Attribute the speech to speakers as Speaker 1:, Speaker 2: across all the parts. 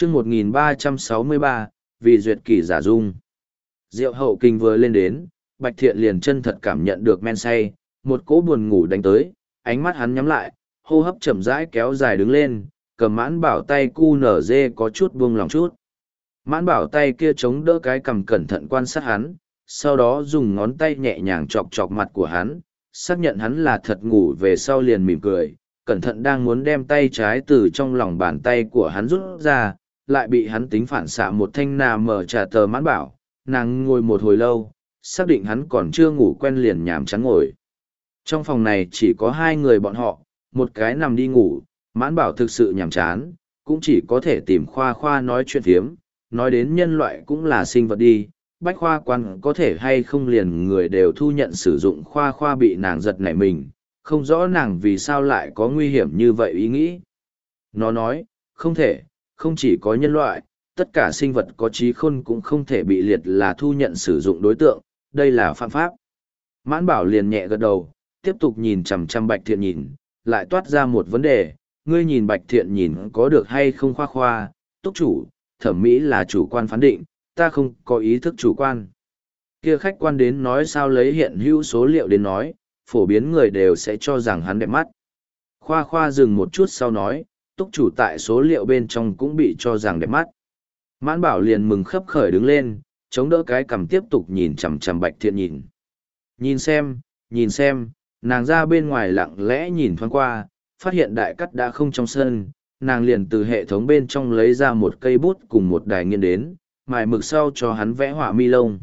Speaker 1: chương 1363, vì duyệt kỷ giả dung. Rượu hậu kinh vừa lên đến, Bạch Thiện liền chân thật cảm nhận được men say, một cỗ buồn ngủ đánh tới, ánh mắt hắn nhắm lại, hô hấp chậm rãi kéo dài đứng lên, cầm Mãn Bảo tay cu nở dê có chút buông lòng chút. Mãn Bảo tay kia chống đỡ cái cằm cẩn thận quan sát hắn, sau đó dùng ngón tay nhẹ nhàng chọc chọc mặt của hắn, xác nhận hắn là thật ngủ về sau liền mỉm cười, cẩn thận đang muốn đem tay trái từ trong lòng bàn tay của hắn rút ra, lại bị hắn tính phản xạ một thanh nà mở trả tờ Mãn Bảo, nàng ngồi một hồi lâu, xác định hắn còn chưa ngủ quen liền nhàm chán ngồi. Trong phòng này chỉ có hai người bọn họ, một cái nằm đi ngủ, Mãn Bảo thực sự nhàm chán, cũng chỉ có thể tìm Khoa Khoa nói chuyện phiếm, nói đến nhân loại cũng là sinh vật đi, bách khoa quan có thể hay không liền người đều thu nhận sử dụng Khoa Khoa bị nàng giật nảy mình, không rõ nàng vì sao lại có nguy hiểm như vậy ý nghĩ. Nó nói, không thể, không chỉ có nhân loại, tất cả sinh vật có trí khôn cũng không thể bị liệt là thu nhận sử dụng đối tượng, đây là phạm pháp. Mãn Bảo liền nhẹ gật đầu, tiếp tục nhìn chằm chằm Bạch Thiện nhìn, lại toát ra một vấn đề, ngươi nhìn Bạch Thiện nhìn có được hay không Khoa Khoa, túc chủ, thẩm mỹ là chủ quan phán định, ta không có ý thức chủ quan. Kia khách quan đến nói sao lấy hiện hữu số liệu đến nói, phổ biến người đều sẽ cho rằng hắn đẹp mắt. Khoa Khoa dừng một chút sau nói, túc chủ tại số liệu bên trong cũng bị cho rằng đẹp mắt. Mãn Bảo liền mừng khấp khởi đứng lên, chống đỡ cái cằm tiếp tục nhìn chằm chằm Bạch Thiện nhìn. Nhìn xem, nàng ra bên ngoài lặng lẽ nhìn thoáng qua, phát hiện đại cắt đã không trong sân, nàng liền từ hệ thống bên trong lấy ra một cây bút cùng một đài nghiên đến, mài mực sau cho hắn vẽ họa mi lông.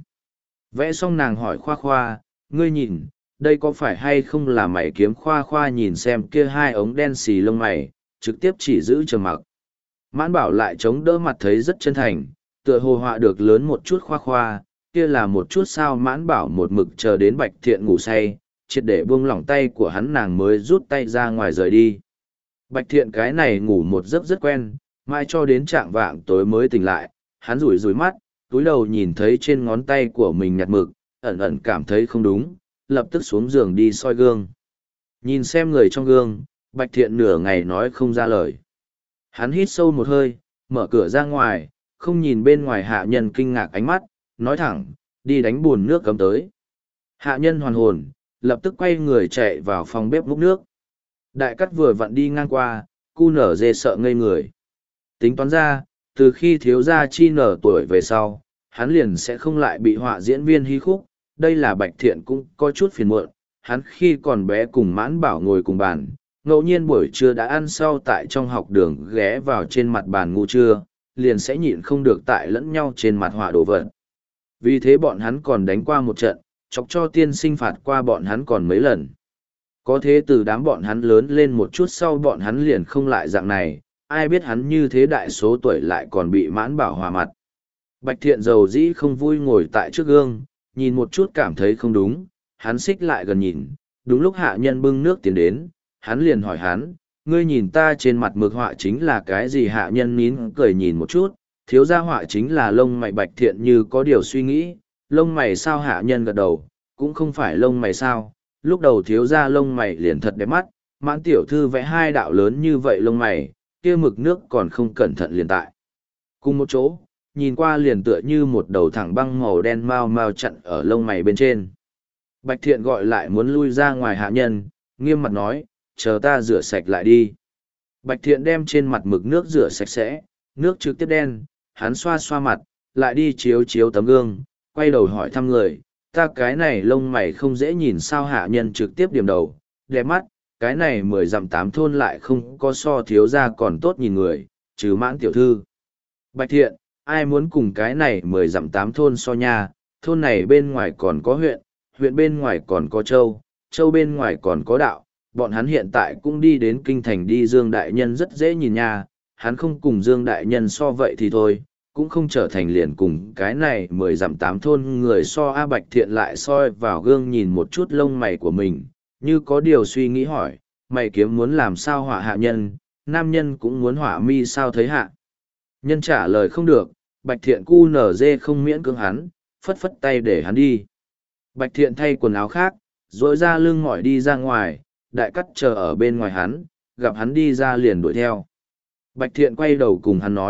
Speaker 1: Vẽ xong nàng hỏi Khoa Khoa, ngươi nhìn, đây có phải hay không là mày kiếm? Khoa Khoa nhìn xem kia hai ống đen xì lông mày, trực tiếp chỉ giữ trầm mặc. Mãn Bảo lại chống đỡ mặt thấy rất chân thành, tựa hồ họa được lớn một chút Khoa Khoa, kia là một chút sao. Mãn Bảo một mực chờ đến Bạch Thiện ngủ say, triệt để buông lỏng tay của hắn nàng mới rút tay ra ngoài rời đi. Bạch Thiện cái này ngủ một giấc rất quen, mai cho đến trạng vạng tối mới tỉnh lại, hắn rủi rủi mắt, túi đầu nhìn thấy trên ngón tay của mình nhạt mực, ẩn ẩn cảm thấy không đúng, lập tức xuống giường đi soi gương. Nhìn xem người trong gương, Bạch Thiện nửa ngày nói không ra lời. Hắn hít sâu một hơi, mở cửa ra ngoài, không nhìn bên ngoài hạ nhân kinh ngạc ánh mắt, nói thẳng, đi đánh bùn nước cấm tới. Hạ nhân hoàn hồn, lập tức quay người chạy vào phòng bếp múc nước. Đại cắt vừa vặn đi ngang qua, cu nở dê sợ ngây người. Tính toán ra, từ khi thiếu gia chi nở tuổi về sau, hắn liền sẽ không lại bị họa diễn viên hí khúc, đây là Bạch Thiện cũng có chút phiền muộn. Hắn khi còn bé cùng Mãn Bảo ngồi cùng bàn, ngẫu nhiên buổi trưa đã ăn sau tại trong học đường ghé vào trên mặt bàn ngủ trưa, liền sẽ nhịn không được tại lẫn nhau trên mặt họa đồ vật. Vì thế bọn hắn còn đánh qua một trận, chọc cho tiên sinh phạt qua bọn hắn còn mấy lần. Có thế từ đám bọn hắn lớn lên một chút sau bọn hắn liền không lại dạng này, ai biết hắn như thế đại số tuổi lại còn bị Mãn Bảo hòa mặt. Bạch Thiện dầu dĩ không vui ngồi tại trước gương, nhìn một chút cảm thấy không đúng, hắn xích lại gần nhìn, đúng lúc hạ nhân bưng nước tiến đến, hắn liền hỏi hắn, ngươi nhìn ta trên mặt mực họa chính là cái gì? Hạ nhân nín cười nhìn một chút, thiếu gia họa chính là lông mày. Bạch Thiện như có điều suy nghĩ, lông mày sao? Hạ nhân gật đầu, cũng không phải lông mày sao, lúc đầu thiếu gia lông mày liền thật đẹp mắt, Mãn tiểu thư vẽ hai đạo lớn như vậy lông mày, kia mực nước còn không cẩn thận liền tại cùng một chỗ, nhìn qua liền tựa như một đầu thẳng băng màu đen mau mau chặn ở lông mày bên trên. Bạch Thiện gọi lại muốn lui ra ngoài hạ nhân, nghiêm mặt nói, chờ ta rửa sạch lại đi. Bạch Thiện đem trên mặt mực nước rửa sạch sẽ, nước trực tiếp đen, hắn xoa xoa mặt, lại đi chiếu chiếu tấm gương, quay đầu hỏi thăm người, ta cái này lông mày không dễ nhìn sao? Hạ nhân trực tiếp điểm đầu, đẹp mắt, cái này 10 dặm 8 thôn lại không có so thiếu gia còn tốt nhìn người, trừ Mãn tiểu thư. Bạch Thiện, ai muốn cùng cái này 10 dặm 8 thôn so nha, thôn này bên ngoài còn có huyện, huyện bên ngoài còn có châu, châu bên ngoài còn có đạo, bọn hắn hiện tại cũng đi đến kinh thành đi. Dương đại nhân rất dễ nhìn nha, hắn không cùng Dương đại nhân so vậy thì thôi, cũng không trở thành liền cùng cái này 10 dặm 8 thôn người so. A Bạch Thiện lại soi vào gương nhìn một chút lông mày của mình, như có điều suy nghĩ hỏi, mày kiếm muốn làm sao họa hạ nhân, nam nhân cũng muốn họa mi sao? Thấy hạ nhân trả lời không được, Bạch Thiện cu nở dê không miễn cưỡng hắn, phất phất tay để hắn đi. Bạch Thiện thay quần áo khác, rỗi ra lưng mỏi đi ra ngoài, đại cắt chờ ở bên ngoài hắn, gặp hắn đi ra liền đuổi theo. Bạch Thiện quay đầu cùng hắn nói,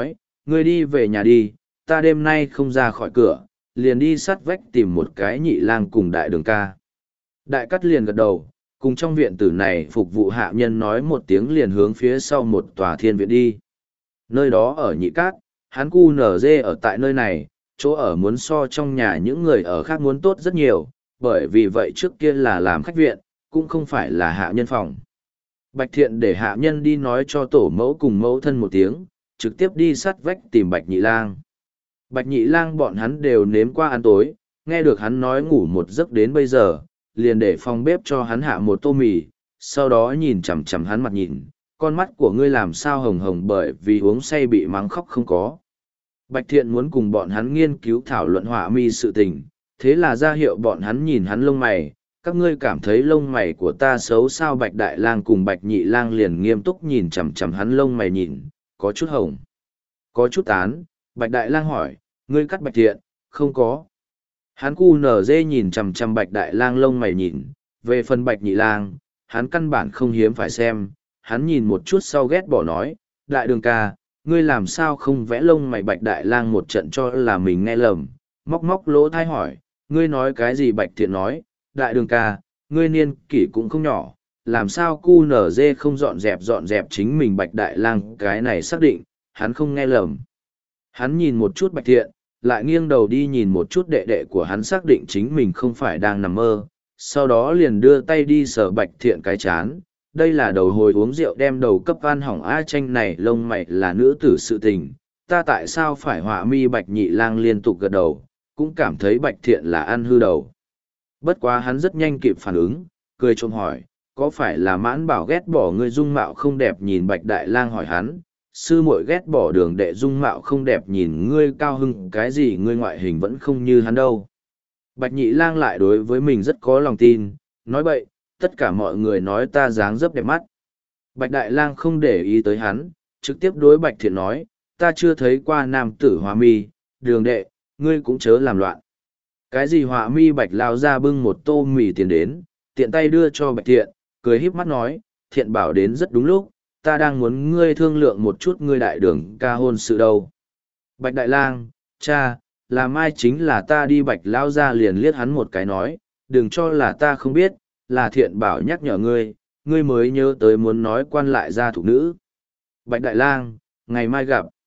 Speaker 1: ngươi đi về nhà đi, ta đêm nay không ra khỏi cửa, liền đi sát vách tìm một cái nhị lang cùng đại đường ca. Đại cắt liền gật đầu, cùng trong viện tử này phục vụ hạ nhân nói một tiếng liền hướng phía sau một tòa thiên viện đi. Nơi đó ở nhị cát, hắn cu nở dê ở tại nơi này, chỗ ở muốn so trong nhà những người ở khác muốn tốt rất nhiều, bởi vì vậy trước kia là làm khách viện, cũng không phải là hạ nhân phòng. Bạch Thiện để hạ nhân đi nói cho tổ mẫu cùng mẫu thân một tiếng, trực tiếp đi sát vách tìm Bạch Nhị Lang. Bạch Nhị Lang bọn hắn đều nếm qua ăn tối, nghe được hắn nói ngủ một giấc đến bây giờ, liền để phòng bếp cho hắn hạ một tô mì, sau đó nhìn chằm chằm hắn mặt nhìn, con mắt của ngươi làm sao hồng hồng bởi vì uống say bị mắng khóc không có. Bạch Thiện muốn cùng bọn hắn nghiên cứu thảo luận họa mi sự tình, thế là ra hiệu bọn hắn nhìn hắn lông mày, các ngươi cảm thấy lông mày của ta xấu sao? Bạch Đại Lang cùng Bạch Nhị Lang liền nghiêm túc nhìn chằm chằm hắn lông mày nhìn, có chút hồng, có chút tán. Bạch Đại Lang hỏi, ngươi cắt Bạch Thiện? Không có. Hắn cu nở dê nhìn chằm chằm Bạch Đại Lang lông mày nhìn, về phần Bạch Nhị Lang, hắn căn bản không hiếm phải xem, hắn nhìn một chút sau ghét bỏ nói, Đại Đường ca, ngươi làm sao không vẽ lông mày? Bạch Đại Lang một trận cho là mình nghe lầm, móc móc lỗ thai hỏi, ngươi nói cái gì? Bạch Thiện nói, Đại Đường ca, ngươi niên kỷ cũng không nhỏ, làm sao cu nở dê không dọn dẹp chính mình? Bạch Đại Lang cái này xác định, hắn không nghe lầm. Hắn nhìn một chút Bạch Thiện, lại nghiêng đầu đi nhìn một chút đệ đệ của hắn xác định chính mình không phải đang nằm mơ, sau đó liền đưa tay đi sờ Bạch Thiện cái chán. Đây là đầu hồi uống rượu đem đầu cấp van hỏng a, tranh này lông mày là nữ tử sự tình, ta tại sao phải họa mi? Bạch Nhị Lang liên tục gật đầu, cũng cảm thấy Bạch Thiện là ăn hư đầu. Bất quá hắn rất nhanh kịp phản ứng, cười trộm hỏi, có phải là Mãn Bảo ghét bỏ ngươi dung mạo không đẹp? Nhìn Bạch Đại Lang hỏi hắn, sư muội ghét bỏ Đường đệ dung mạo không đẹp, nhìn ngươi cao hưng cái gì, ngươi ngoại hình vẫn không như hắn đâu. Bạch Nhị Lang lại đối với mình rất có lòng tin, nói bậy, tất cả mọi người nói ta dáng dấp đẹp mắt. Bạch Đại Lang không để ý tới hắn, trực tiếp đối Bạch Thiện nói, ta chưa thấy qua nam tử họa mi, Đường đệ, ngươi cũng chớ làm loạn. Cái gì họa mi? Bạch lao ra bưng một tô mì tiền đến, tiện tay đưa cho Bạch Thiện, cười híp mắt nói, Thiện bảo đến rất đúng lúc, ta đang muốn ngươi thương lượng một chút ngươi Đại Đường ca hôn sự đâu. Bạch Đại Lang, cha, là mai chính là ta đi. Bạch lao ra liền liếc hắn một cái nói, đừng cho là ta không biết, là Thiện bảo nhắc nhở ngươi, ngươi mới nhớ tới muốn nói quan lại gia thục nữ. Bạch Đại Lang, ngày mai gặp.